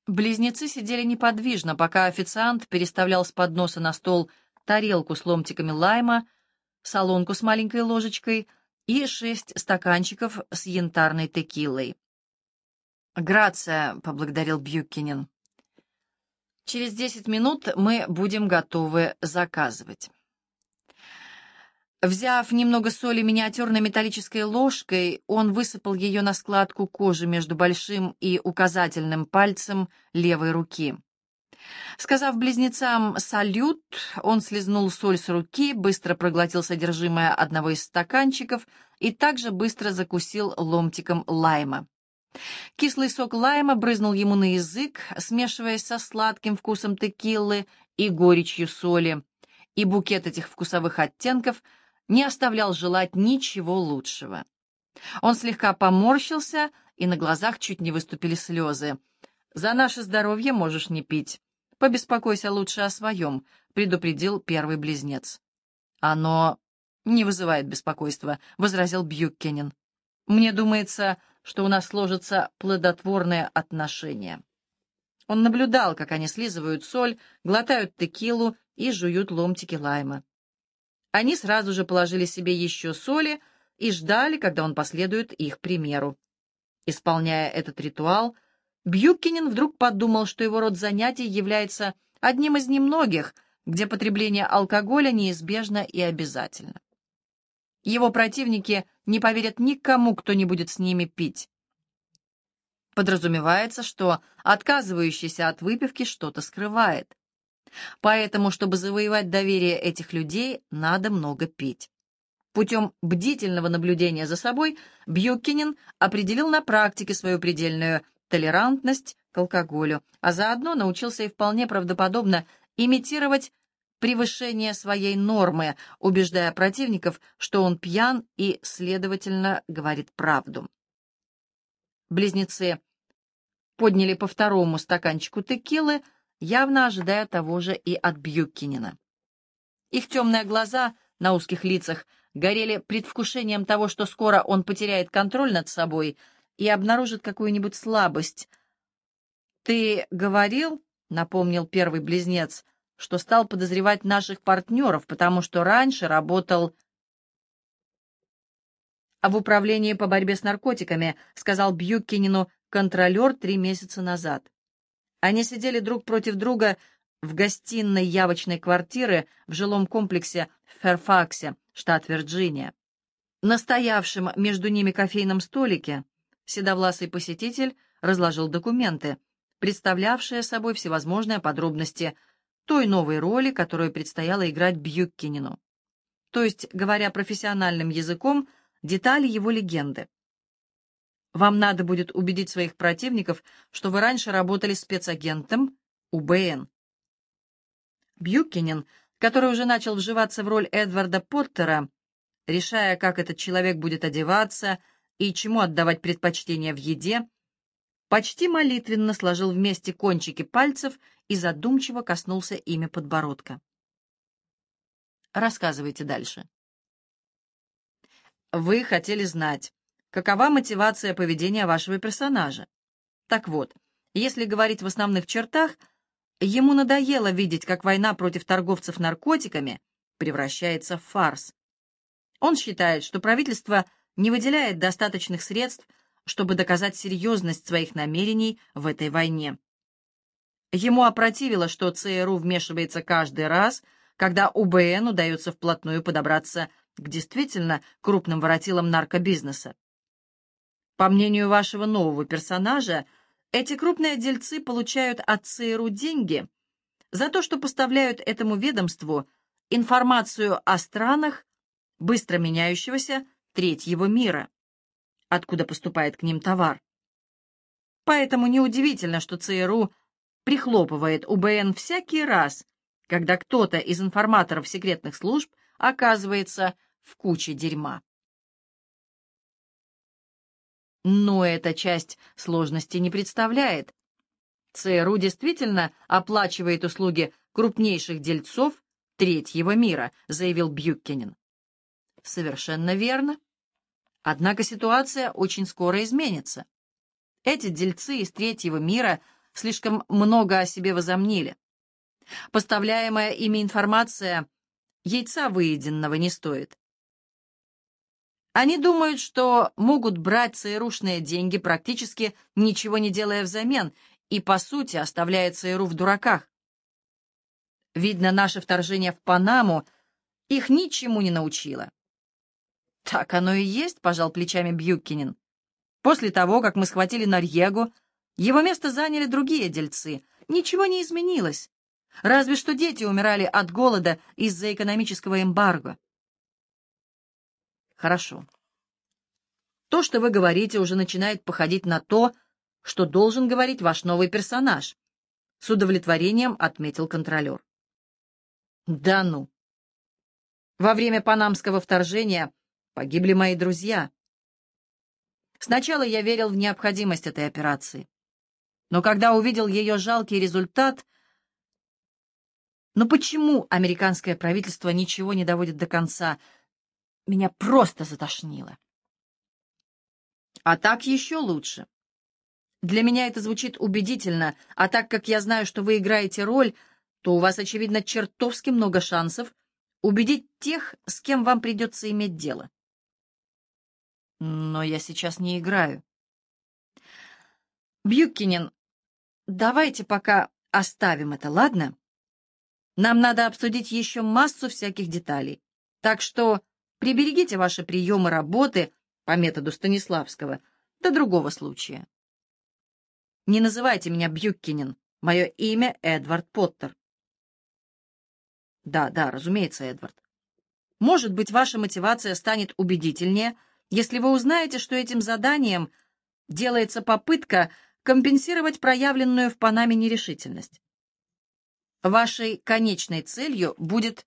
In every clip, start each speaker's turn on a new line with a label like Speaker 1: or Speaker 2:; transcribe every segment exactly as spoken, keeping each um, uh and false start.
Speaker 1: Близнецы сидели неподвижно, пока официант переставлял с подноса на стол тарелку с ломтиками лайма, солонку с маленькой ложечкой и шесть стаканчиков с янтарной текилой. «Грация», — поблагодарил Бьюкинен. «Через десять минут мы будем готовы заказывать». Взяв немного соли миниатюрной металлической ложкой, он высыпал ее на складку кожи между большим и указательным пальцем левой руки. Сказав близнецам «салют», он слезнул соль с руки, быстро проглотил содержимое одного из стаканчиков и также быстро закусил ломтиком лайма. Кислый сок лайма брызнул ему на язык, смешиваясь со сладким вкусом текилы и горечью соли, и букет этих вкусовых оттенков не оставлял желать ничего лучшего. Он слегка поморщился, и на глазах чуть не выступили слезы. «За наше здоровье можешь не пить. Побеспокойся лучше о своем», — предупредил первый близнец. «Оно не вызывает беспокойства», — возразил Бьюкенен. «Мне думается, что у нас сложатся плодотворные отношения». Он наблюдал, как они слизывают соль, глотают текилу и жуют ломтики лайма. Они сразу же положили себе еще соли и ждали, когда он последует их примеру. Исполняя этот ритуал, Бьюкинен вдруг подумал, что его род занятий является одним из немногих, где потребление алкоголя неизбежно и обязательно. Его противники не поверят никому, кто не будет с ними пить. Подразумевается, что отказывающийся от выпивки что-то скрывает. Поэтому, чтобы завоевать доверие этих людей, надо много пить. Путем бдительного наблюдения за собой Бьюкинен определил на практике свою предельную толерантность к алкоголю, а заодно научился и вполне правдоподобно имитировать превышение своей нормы, убеждая противников, что он пьян и, следовательно, говорит правду. Близнецы подняли по второму стаканчику текилы, явно ожидая того же и от Бьюкинена. Их темные глаза на узких лицах горели предвкушением того, что скоро он потеряет контроль над собой и обнаружит какую-нибудь слабость. «Ты говорил, — напомнил первый близнец, — что стал подозревать наших партнеров, потому что раньше работал в управлении по борьбе с наркотиками», — сказал Бьюкинену контролер три месяца назад. Они сидели друг против друга в гостиной явочной квартиры в жилом комплексе в Фэрфаксе, штат Вирджиния. На стоявшем между ними кофейном столике седовласый посетитель разложил документы, представлявшие собой всевозможные подробности той новой роли, которую предстояло играть Бьюкинену. То есть, говоря профессиональным языком, детали его легенды. Вам надо будет убедить своих противников, что вы раньше работали спецагентом У Бэ Эн. Бьюкинен, который уже начал вживаться в роль Эдварда Поттера, решая, как этот человек будет одеваться и чему отдавать предпочтение в еде, почти молитвенно сложил вместе кончики пальцев и задумчиво коснулся ими подбородка. Рассказывайте дальше. Вы хотели знать, какова мотивация поведения вашего персонажа. Так вот, если говорить в основных чертах, ему надоело видеть, как война против торговцев наркотиками превращается в фарс. Он считает, что правительство не выделяет достаточных средств, чтобы доказать серьезность своих намерений в этой войне. Ему опротивило, что Цэ Эр У вмешивается каждый раз, когда У Бэ Эн удается вплотную подобраться к действительно крупным воротилам наркобизнеса. По мнению вашего нового персонажа, эти крупные дельцы получают от Цэ Эр У деньги за то, что поставляют этому ведомству информацию о странах быстро меняющегося третьего мира, откуда поступает к ним товар. Поэтому неудивительно, что Цэ Эр У прихлопывает У Бэ Эн всякий раз, когда кто-то из информаторов секретных служб оказывается в куче дерьма. Но эта часть сложности не представляет. Цэ Эр У действительно оплачивает услуги крупнейших дельцов третьего мира, заявил Бьюкинен. Совершенно верно. Однако ситуация очень скоро изменится. Эти дельцы из третьего мира слишком много о себе возомнили. Поставляемая ими информация яйца выеденного не стоит. Они думают, что могут брать ЦРУшные деньги, практически ничего не делая взамен, и, по сути, оставляя ЦРУ в дураках. Видно, наше вторжение в Панаму их ничему не научило. «Так оно и есть», — пожал плечами Бьюкинен. «После того, как мы схватили Норьегу, его место заняли другие дельцы. Ничего не изменилось. Разве что дети умирали от голода из-за экономического эмбарго». «Хорошо. То, что вы говорите, уже начинает походить на то, что должен говорить ваш новый персонаж», — с удовлетворением отметил контролер. «Да ну! Во время панамского вторжения погибли мои друзья. Сначала я верил в необходимость этой операции, но когда увидел ее жалкий результат... Но почему американское правительство ничего не доводит до конца? Меня просто затошнило. А так еще лучше. Для меня это звучит убедительно, а так как я знаю, что вы играете роль, то у вас, очевидно, чертовски много шансов убедить тех, с кем вам придется иметь дело. Но я сейчас не играю. Бьюкинен, давайте пока оставим это, ладно? Нам надо обсудить еще массу всяких деталей. Так что приберегите ваши приемы работы по методу Станиславского до другого случая. Не называйте меня Бьюкинен. Мое имя Эдвард Поттер. Да, да, разумеется, Эдвард. Может быть, ваша мотивация станет убедительнее, если вы узнаете, что этим заданием делается попытка компенсировать проявленную в Панаме нерешительность. Вашей конечной целью будет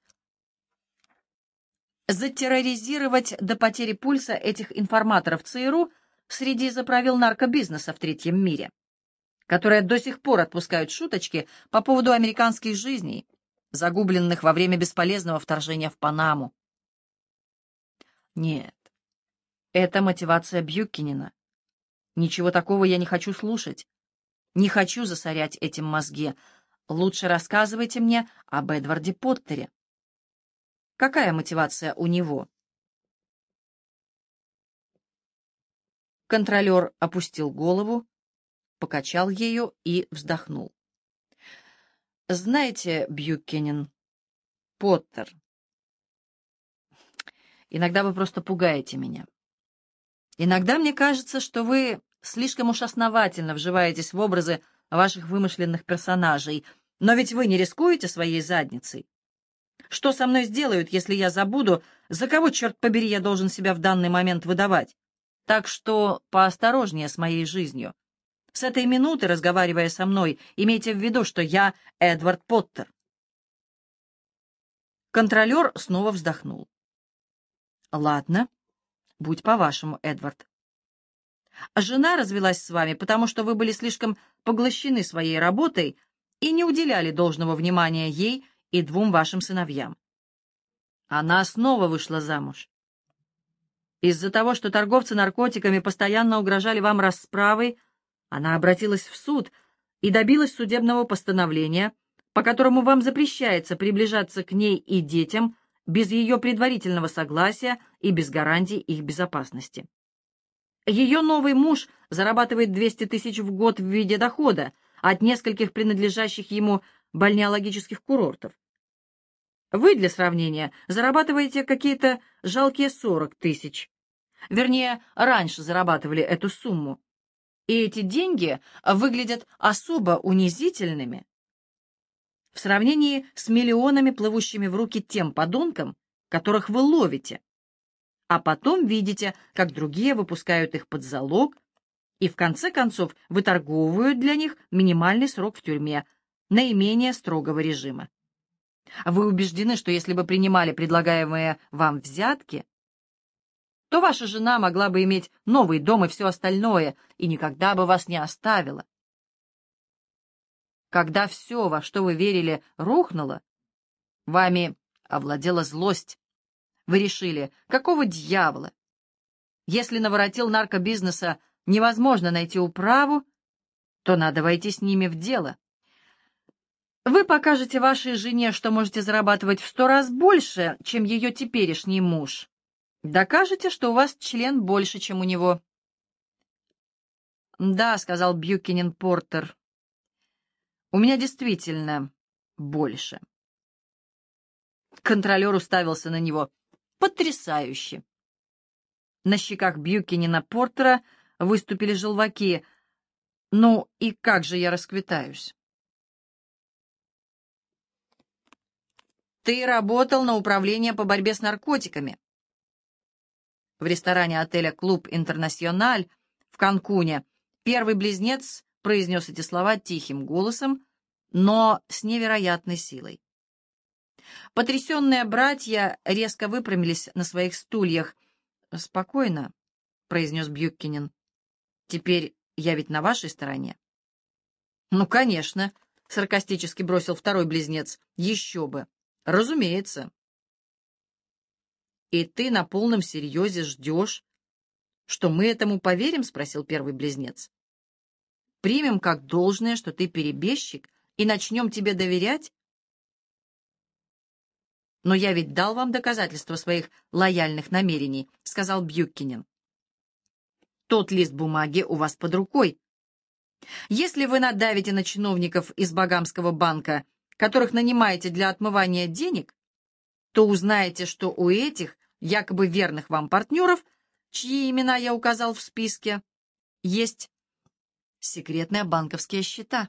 Speaker 1: затерроризировать до потери пульса этих информаторов ЦРУ среди заправил наркобизнеса в третьем мире, которые до сих пор отпускают шуточки по поводу американских жизней, загубленных во время бесполезного вторжения в Панаму. Нет, это мотивация Бьюкинена. Ничего такого я не хочу слушать. Не хочу засорять этим мозги. Лучше рассказывайте мне об Эдварде Поттере. Какая мотивация у него? Контролер опустил голову, покачал ею и вздохнул. Знаете, Бьюкинен, Поттер, иногда вы просто пугаете меня. Иногда мне кажется, что вы слишком уж основательно вживаетесь в образы ваших вымышленных персонажей, но ведь вы не рискуете своей задницей. Что со мной сделают, если я забуду, за кого, черт побери, я должен себя в данный момент выдавать? Так что поосторожнее с моей жизнью. С этой минуты, разговаривая со мной, имейте в виду, что я Эдвард Поттер. Контролер снова вздохнул. Ладно, будь по-вашему, Эдвард. Жена развелась с вами, потому что вы были слишком поглощены своей работой и не уделяли должного внимания ей и двум вашим сыновьям. Она снова вышла замуж. Из-за того, что торговцы наркотиками постоянно угрожали вам расправой, она обратилась в суд и добилась судебного постановления, по которому вам запрещается приближаться к ней и детям без ее предварительного согласия и без гарантий их безопасности. Ее новый муж зарабатывает двести тысяч в год в виде дохода от нескольких принадлежащих ему бальнеологических курортов. Вы, для сравнения, зарабатываете какие-то жалкие сорок тысяч. Вернее, раньше зарабатывали эту сумму. И эти деньги выглядят особо унизительными в сравнении с миллионами, плывущими в руки тем подонкам, которых вы ловите, а потом видите, как другие выпускают их под залог и в конце концов выторговывают для них минимальный срок в тюрьме, наименее строгого режима. Вы убеждены, что если бы принимали предлагаемые вам взятки, то ваша жена могла бы иметь новый дом и все остальное, и никогда бы вас не оставила. Когда все, во что вы верили, рухнуло, вами овладела злость. Вы решили, какого дьявола? Если наворотил наркобизнеса невозможно найти управу, то надо войти с ними в дело. Вы покажете вашей жене, что можете зарабатывать в сто раз больше, чем ее теперешний муж. Докажете, что у вас член больше, чем у него. «Да», — сказал Бьюкенен Портер, — «у меня действительно больше». Контролер уставился на него. «Потрясающе!» На щеках Бьюкенена Портера выступили желваки. «Ну и как же я расквитаюсь?» «Ты работал на управление по борьбе с наркотиками». В ресторане отеля «Клуб Интернациональ» в Канкуне первый близнец произнес эти слова тихим голосом, но с невероятной силой. Потрясенные братья резко выпрямились на своих стульях. «Спокойно», — произнес Бьюкенен. «Теперь я ведь на вашей стороне». «Ну, конечно», — саркастически бросил второй близнец. «Еще бы! Разумеется». «И ты на полном серьезе ждешь, что мы этому поверим?» — спросил первый близнец. «Примем как должное, что ты перебежчик, и начнем тебе доверять?» «Но я ведь дал вам доказательства своих лояльных намерений», — сказал Бьюкенен. «Тот лист бумаги у вас под рукой. Если вы надавите на чиновников из Багамского банка, которых нанимаете для отмывания денег, то узнаете, что у этих якобы верных вам партнеров, чьи имена я указал в списке, есть секретные банковские счета.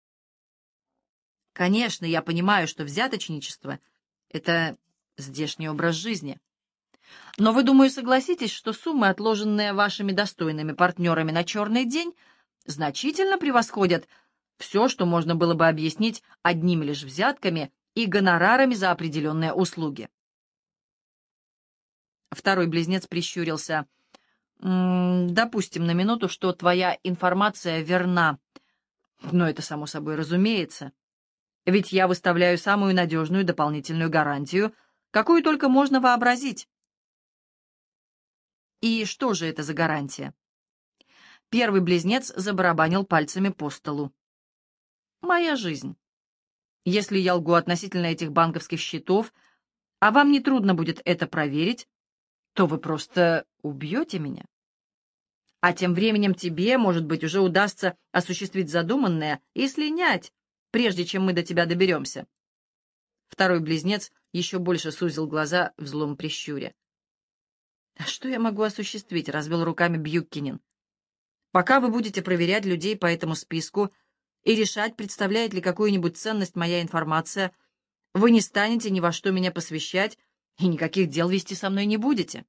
Speaker 1: Конечно, я понимаю, что взяточничество — это здешний образ жизни. Но вы, думаю, согласитесь, что суммы, отложенные вашими достойными партнерами на черный день, значительно превосходят все, что можно было бы объяснить одними лишь взятками и гонорарами за определенные услуги. Второй близнец прищурился. «М-м, допустим на минуту, что твоя информация верна. Но это само собой разумеется. Ведь я выставляю самую надежную дополнительную гарантию, какую только можно вообразить». «И что же это за гарантия?» Первый близнец забарабанил пальцами по столу. «Моя жизнь. Если я лгу относительно этих банковских счетов, а вам не трудно будет это проверить, то вы просто убьете меня. А тем временем тебе, может быть, уже удастся осуществить задуманное и слинять, прежде чем мы до тебя доберемся». Второй близнец еще больше сузил глаза в злом прищуре. «А что я могу осуществить?» — развел руками Бьюкенен. «Пока вы будете проверять людей по этому списку и решать, представляет ли какую-нибудь ценность моя информация, вы не станете ни во что меня посвящать и никаких дел вести со мной не будете.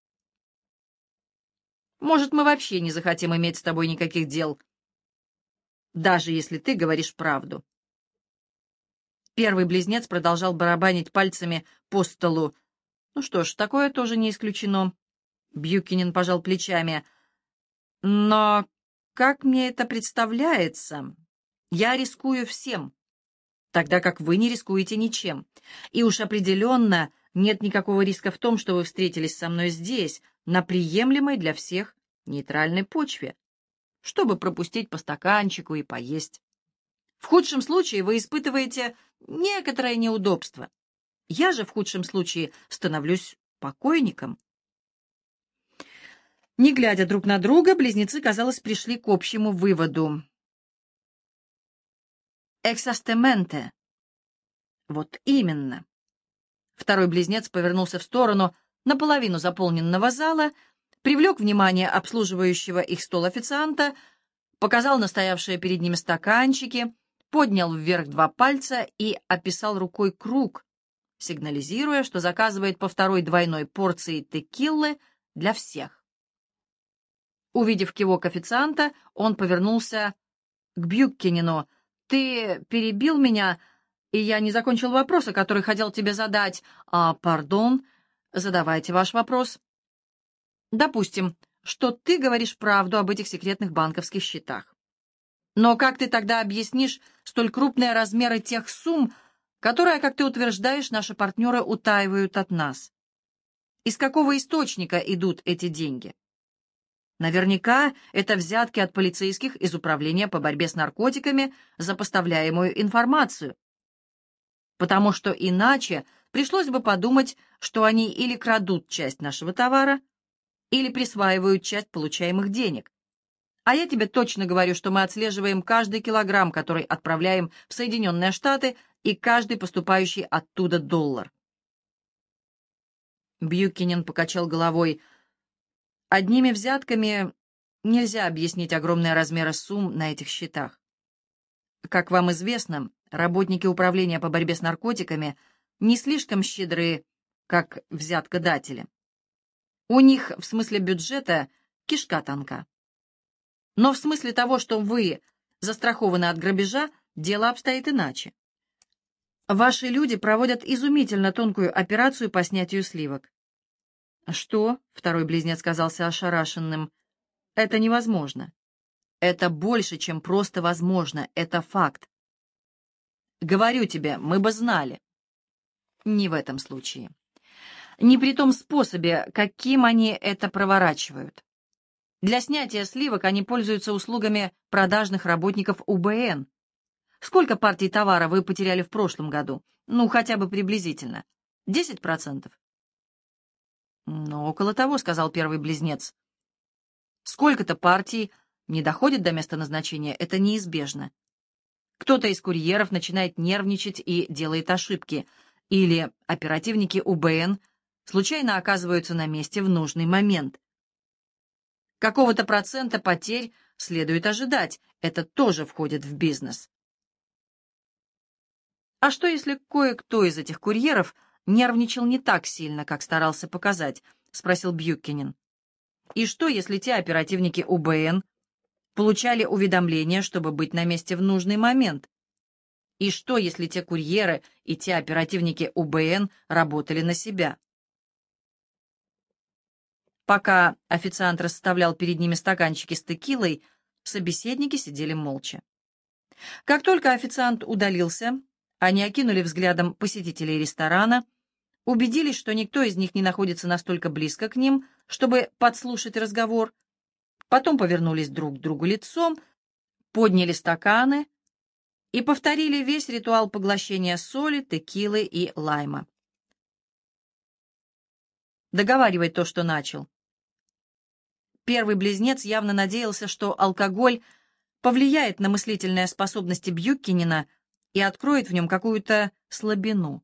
Speaker 1: Может, мы вообще не захотим иметь с тобой никаких дел, даже если ты говоришь правду». Первый близнец продолжал барабанить пальцами по столу. «Ну что ж, такое тоже не исключено». Бьюкенен пожал плечами. «Но, как мне это представляется, я рискую всем, тогда как вы не рискуете ничем. И уж определенно нет никакого риска в том, что вы встретились со мной здесь, на приемлемой для всех нейтральной почве, чтобы пропустить по стаканчику и поесть. В худшем случае вы испытываете некоторое неудобство. Я же в худшем случае становлюсь покойником». Не глядя друг на друга, близнецы, казалось, пришли к общему выводу. «Эксастементе». Вот именно. Второй близнец повернулся в сторону наполовину заполненного зала, привлек внимание обслуживающего их стол официанта, показал на стоявшие перед ними стаканчики, поднял вверх два пальца и описал рукой круг, сигнализируя, что заказывает по второй двойной порции текиллы для всех. Увидев кивок официанта, он повернулся к Бьюкенену. «Ты перебил меня, и я не закончил вопроса, который хотел тебе задать. А, пардон, задавайте ваш вопрос». «Допустим, что ты говоришь правду об этих секретных банковских счетах. Но как ты тогда объяснишь столь крупные размеры тех сумм, которые, как ты утверждаешь, наши партнеры утаивают от нас? Из какого источника идут эти деньги?» Наверняка это взятки от полицейских из Управления по борьбе с наркотиками за поставляемую информацию, потому что иначе пришлось бы подумать, что они или крадут часть нашего товара, или присваивают часть получаемых денег. А я тебе точно говорю, что мы отслеживаем каждый килограмм, который отправляем в Соединенные Штаты, и каждый поступающий оттуда доллар. Бьюкинен покачал головой. Одними взятками нельзя объяснить огромные размеры сумм на этих счетах. Как вам известно, работники Управления по борьбе с наркотиками не слишком щедры, как взяткодатели. У них в смысле бюджета кишка тонка. Но в смысле того, что вы застрахованы от грабежа, дело обстоит иначе. Ваши люди проводят изумительно тонкую операцию по снятию сливок. Что? Второй близнец казался ошарашенным. Это невозможно. Это больше, чем просто возможно. Это факт. Говорю тебе, мы бы знали. Не в этом случае. Не при том способе, каким они это проворачивают. Для снятия сливок они пользуются услугами продажных работников У Бэ Эн. Сколько партий товара вы потеряли в прошлом году? Ну, хотя бы приблизительно. Десять процентов? Ну, около того, сказал первый близнец. Сколько-то партий не доходит до места назначения, это неизбежно. Кто-то из курьеров начинает нервничать и делает ошибки, или оперативники У Бэ Эн случайно оказываются на месте в нужный момент. Какого-то процента потерь следует ожидать, это тоже входит в бизнес. А что, если кое-кто из этих курьеров нервничал не так сильно, как старался показать? — спросил Бьюкинен. И что, если те оперативники У Бэ Эн получали уведомления, чтобы быть на месте в нужный момент? И что, если те курьеры и те оперативники У Бэ Эн работали на себя? Пока официант расставлял перед ними стаканчики с текилой, собеседники сидели молча. Как только официант удалился, они окинули взглядом посетителей ресторана, убедились, что никто из них не находится настолько близко к ним, чтобы подслушать разговор, потом повернулись друг к другу лицом, подняли стаканы и повторили весь ритуал поглощения соли, текилы и лайма. Договаривай то, что начал. Первый близнец явно надеялся, что алкоголь повлияет на мыслительные способности Бьюкинена и откроет в нем какую-то слабину.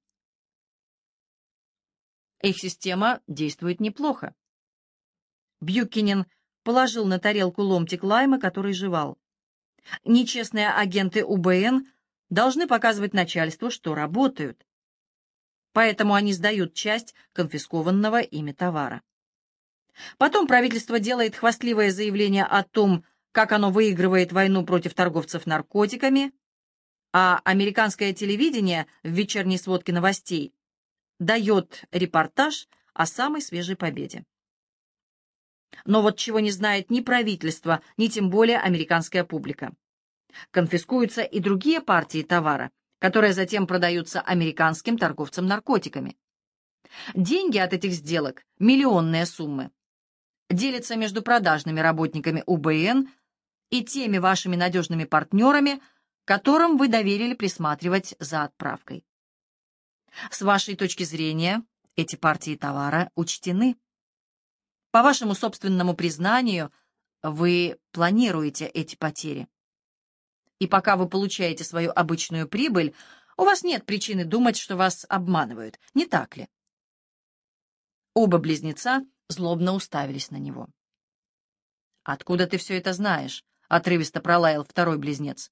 Speaker 1: Их система действует неплохо. Бьюкинен положил на тарелку ломтик лайма, который жевал. Нечестные агенты У Бэ Эн должны показывать начальству, что работают. Поэтому они сдают часть конфискованного ими товара. Потом правительство делает хвастливое заявление о том, как оно выигрывает войну против торговцев наркотиками, а американское телевидение в вечерней сводке новостей дает репортаж о самой свежей победе. Но вот чего не знает ни правительство, ни тем более американская публика. Конфискуются и другие партии товара, которые затем продаются американским торговцам наркотиками. Деньги от этих сделок, миллионные суммы, делятся между продажными работниками У Бэ Эн и теми вашими надежными партнерами, которым вы доверили присматривать за отправкой. С вашей точки зрения, эти партии товара учтены. По вашему собственному признанию, вы планируете эти потери. И пока вы получаете свою обычную прибыль, у вас нет причины думать, что вас обманывают, не так ли? Оба близнеца злобно уставились на него. «Откуда ты все это знаешь?» — отрывисто пролаял второй близнец.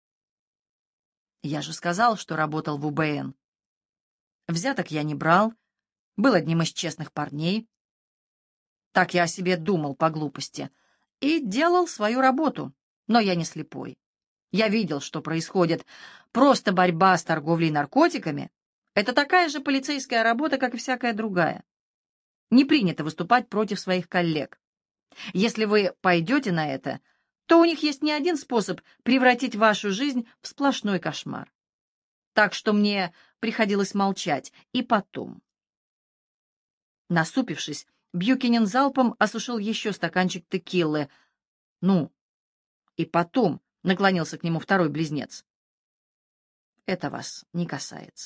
Speaker 1: «Я же сказал, что работал в У Бэ Эн. Взяток я не брал, был одним из честных парней. Так я о себе думал по глупости и делал свою работу, но я не слепой. Я видел, что происходит. Просто борьба с торговлей наркотиками — это такая же полицейская работа, как и всякая другая. Не принято выступать против своих коллег. Если вы пойдете на это, то у них есть не один способ превратить вашу жизнь в сплошной кошмар. Так что мне приходилось молчать. И потом. Насупившись, Бьюкинен залпом осушил еще стаканчик текилы. «Ну, и потом», — наклонился к нему второй близнец, — «это вас не касается».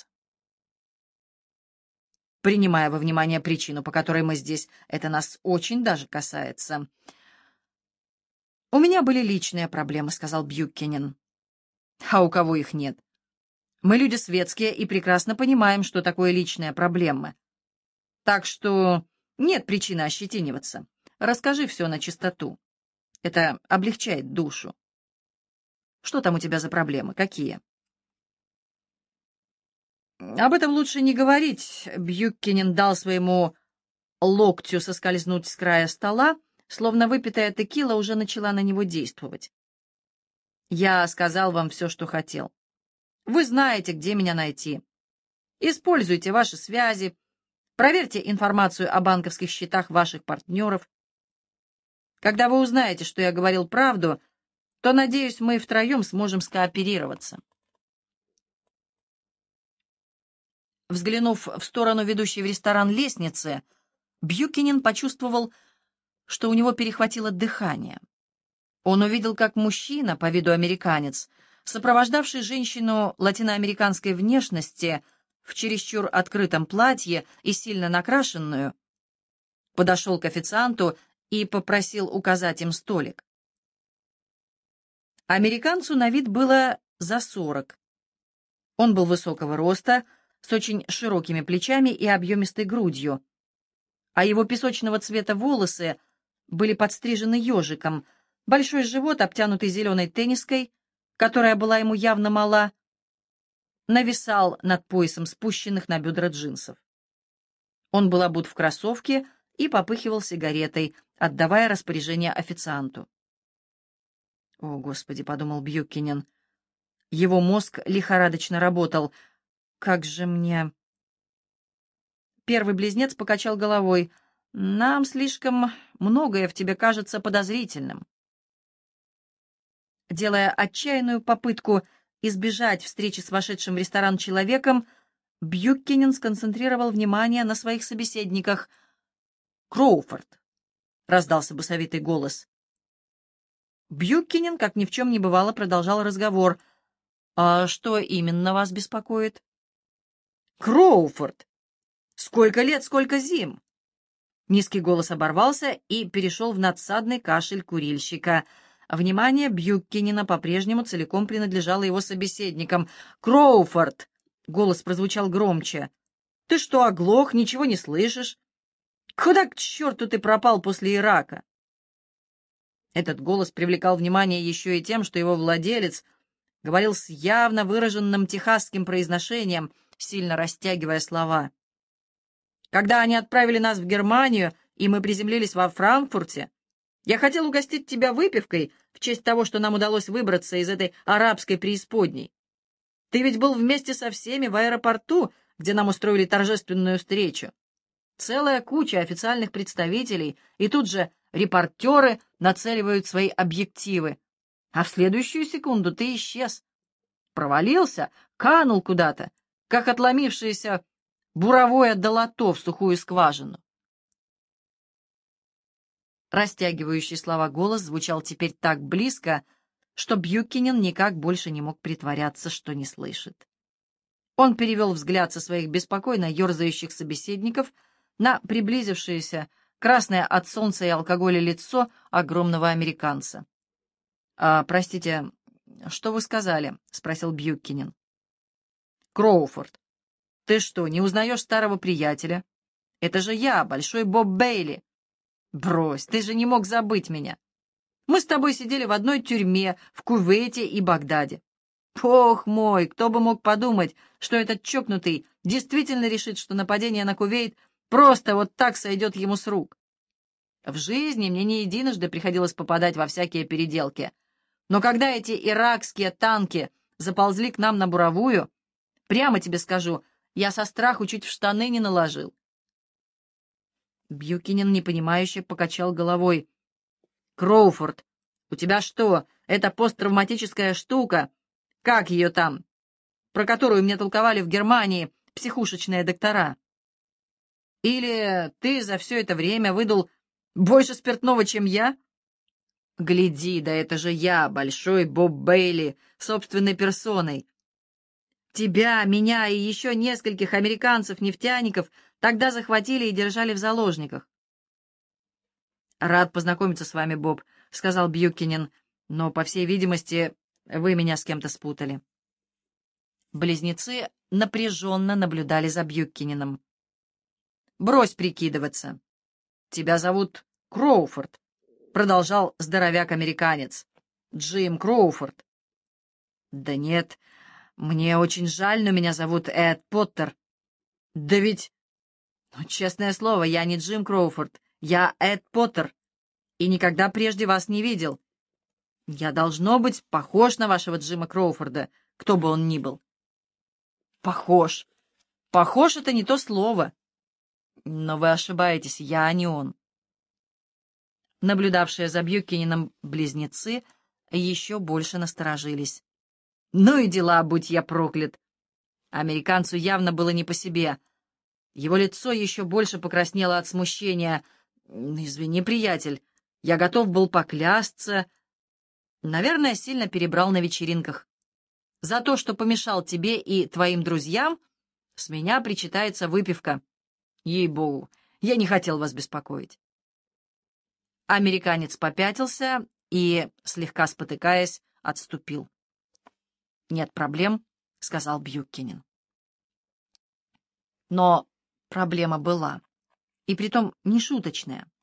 Speaker 1: «Принимая во внимание причину, по которой мы здесь, это нас очень даже касается». «У меня были личные проблемы», — сказал Бьюкинен. «А у кого их нет? Мы люди светские и прекрасно понимаем, что такое личные проблемы. Так что нет причины ощетиниваться. Расскажи все на чистоту. Это облегчает душу. Что там у тебя за проблемы? Какие?» «Об этом лучше не говорить», — Бьюкинен дал своему локтю соскользнуть с края стола, словно выпитая текила уже начала на него действовать. «Я сказал вам все, что хотел. Вы знаете, где меня найти. Используйте ваши связи, проверьте информацию о банковских счетах ваших партнеров. Когда вы узнаете, что я говорил правду, то, надеюсь, мы втроем сможем скооперироваться». Взглянув в сторону ведущей в ресторан лестницы, Бьюкинен почувствовал, что у него перехватило дыхание. Он увидел, как мужчина, по виду американец, сопровождавший женщину латиноамериканской внешности в чересчур открытом платье и сильно накрашенную, подошел к официанту и попросил указать им столик. Американцу на вид было за сорок. Он был высокого роста, с очень широкими плечами и объемистой грудью, а его песочного цвета волосы были подстрижены ежиком, большой живот, обтянутый зеленой тенниской, которая была ему явно мала, нависал над поясом спущенных на бедра джинсов. Он был обут в кроссовки и попыхивал сигаретой, отдавая распоряжение официанту. «О, Господи!» — подумал Бьюкинен. Его мозг лихорадочно работал. «Как же мне...» Первый близнец покачал головой. «Нам слишком многое в тебе кажется подозрительным». Делая отчаянную попытку избежать встречи с вошедшим в ресторан человеком, Бьюкинен сконцентрировал внимание на своих собеседниках. «Кроуфорд!» — раздался басовитый голос. Бьюкинен, как ни в чем не бывало, продолжал разговор. «А что именно вас беспокоит?» «Кроуфорд! Сколько лет, сколько зим!» Низкий голос оборвался и перешел в надсадный кашель курильщика. Внимание Бьюкинена по-прежнему целиком принадлежало его собеседникам. «Кроуфорд!» — голос прозвучал громче. «Ты что, оглох, ничего не слышишь? Куда к черту ты пропал после Ирака?» Этот голос привлекал внимание еще и тем, что его владелец говорил с явно выраженным техасским произношением, сильно растягивая слова. «Когда они отправили нас в Германию, и мы приземлились во Франкфурте, я хотел угостить тебя выпивкой в честь того, что нам удалось выбраться из этой арабской преисподней. Ты ведь был вместе со всеми в аэропорту, где нам устроили торжественную встречу. Целая куча официальных представителей, и тут же репортеры нацеливают свои объективы. А в следующую секунду ты исчез. Провалился, канул куда-то, как отломившееся буровое долото в сухую скважину». Растягивающий слова голос звучал теперь так близко, что Бьюкинен никак больше не мог притворяться, что не слышит. Он перевел взгляд со своих беспокойно ерзающих собеседников на приблизившееся, красное от солнца и алкоголя лицо огромного американца. «А, простите, что вы сказали?» — спросил Бьюкинен. «Кроуфорд, ты что, не узнаешь старого приятеля? Это же я, Большой Боб Бейли. Брось, ты же не мог забыть меня. Мы с тобой сидели в одной тюрьме в Кувейте и Багдаде. Ох мой, кто бы мог подумать, что этот чокнутый действительно решит, что нападение на Кувейт просто вот так сойдет ему с рук. В жизни мне не единожды приходилось попадать во всякие переделки. Но когда эти иракские танки заползли к нам на буровую, прямо тебе скажу, я со страху чуть в штаны не наложил». Бьюкинен непонимающе покачал головой. «Кроуфорд, у тебя что, это посттравматическая штука? Как ее там? Про которую мне толковали в Германии психушечные доктора?» Или ты за все это время выдал больше спиртного, чем я? Гляди, да это же я, большой Боб Бейли, собственной персоной. Тебя, меня и еще нескольких американцев-нефтяников тогда захватили и держали в заложниках. «Рад познакомиться с вами, Боб», — сказал Бьюкинен, «но, по всей видимости, вы меня с кем-то спутали». Близнецы напряженно наблюдали за Бьюкиненом. «Брось прикидываться. Тебя зовут Кроуфорд», — продолжал здоровяк-американец. «Джим Кроуфорд». «Да нет, мне очень жаль, но меня зовут Эд Поттер». «Да ведь, ну, честное слово, я не Джим Кроуфорд, я Эд Поттер, и никогда прежде вас не видел. Я, должно быть, похож на вашего Джима Кроуфорда, кто бы он ни был». «Похож. Похож — это не то слово. Но вы ошибаетесь, я не он». Наблюдавшие за Бьюкиненом близнецы еще больше насторожились. «Ну и дела, будь я проклят!» Американцу явно было не по себе. Его лицо еще больше покраснело от смущения. «Извини, приятель, я готов был поклясться. Наверное, сильно перебрал на вечеринках. За то, что помешал тебе и твоим друзьям, с меня причитается выпивка. Ей-богу, я не хотел вас беспокоить». Американец попятился и, слегка спотыкаясь, отступил. «Нет проблем», — сказал Бьюкинен. Но проблема была, и притом нешуточная.